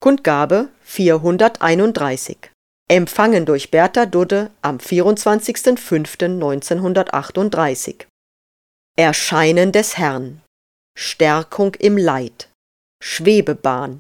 Kundgabe 431. Empfangen durch Bertha Dudde am 24.05.1938. Erscheinen des Herrn. Stärkung im Leid. Schwebebahn.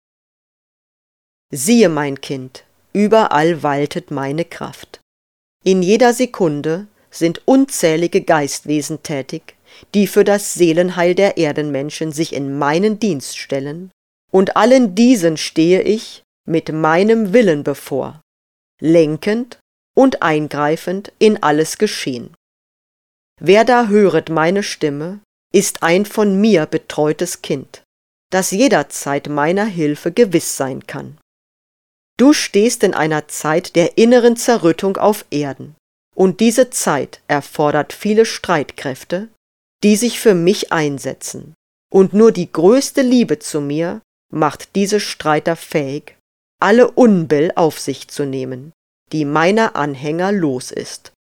Siehe, mein Kind, überall waltet meine Kraft. In jeder Sekunde sind unzählige Geistwesen tätig, die für das Seelenheil der Erdenmenschen sich in meinen Dienst stellen, und allen diesen stehe ich mit meinem Willen bevor, lenkend und eingreifend in alles Geschehen. Wer da höret meine Stimme, ist ein von mir betreutes Kind, das jederzeit meiner Hilfe gewiss sein kann. Du stehst in einer Zeit der inneren Zerrüttung auf Erden, und diese Zeit erfordert viele Streitkräfte, die sich für mich einsetzen, und nur die größte Liebe zu mir macht diese Streiter fähig, alle Unbill auf sich zu nehmen, die meiner Anhänger los ist.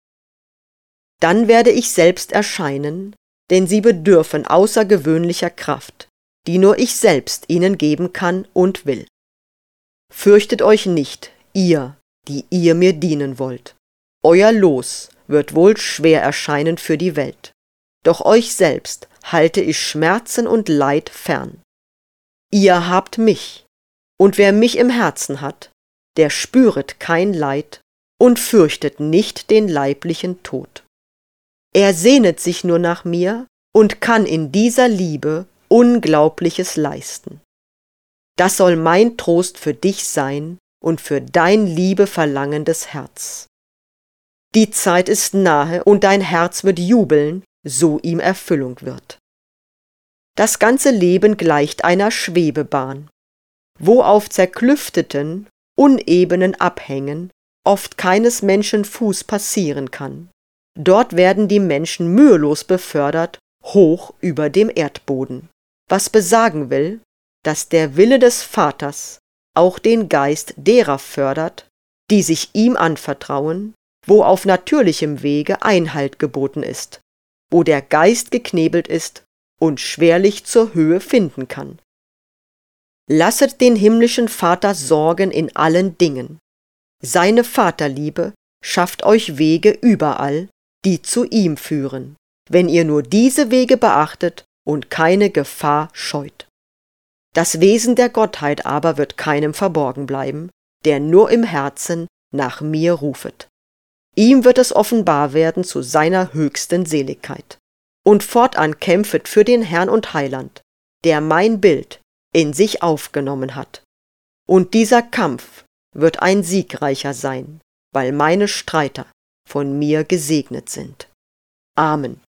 Dann werde ich selbst erscheinen, denn sie bedürfen außergewöhnlicher Kraft, die nur ich selbst ihnen geben kann und will. Fürchtet euch nicht, ihr, die ihr mir dienen wollt. Euer Los wird wohl schwer erscheinen für die Welt, doch euch selbst halte ich Schmerzen und Leid fern. Ihr habt mich, und wer mich im Herzen hat, der spüret kein Leid und fürchtet nicht den leiblichen Tod. Er sehnet sich nur nach mir und kann in dieser Liebe Unglaubliches leisten. Das soll mein Trost für dich sein und für dein liebeverlangendes Herz. Die Zeit ist nahe und dein Herz wird jubeln, so ihm Erfüllung wird. Das ganze Leben gleicht einer Schwebebahn, wo auf zerklüfteten, unebenen Abhängen oft keines Menschen Fuß passieren kann. Dort werden die Menschen mühelos befördert, hoch über dem Erdboden, was besagen will, dass der Wille des Vaters auch den Geist derer fördert, die sich ihm anvertrauen, wo auf natürlichem Wege Einhalt geboten ist, wo der Geist geknebelt ist und schwerlich zur Höhe finden kann. Lasset den himmlischen Vater sorgen in allen Dingen. Seine Vaterliebe schafft euch Wege überall, die zu ihm führen, wenn ihr nur diese Wege beachtet und keine Gefahr scheut. Das Wesen der Gottheit aber wird keinem verborgen bleiben, der nur im Herzen nach mir rufet. Ihm wird es offenbar werden zu seiner höchsten Seligkeit. Und fortan kämpfet für den Herrn und Heiland, der mein Bild in sich aufgenommen hat. Und dieser Kampf wird ein siegreicher sein, weil meine Streiter von mir gesegnet sind. Amen.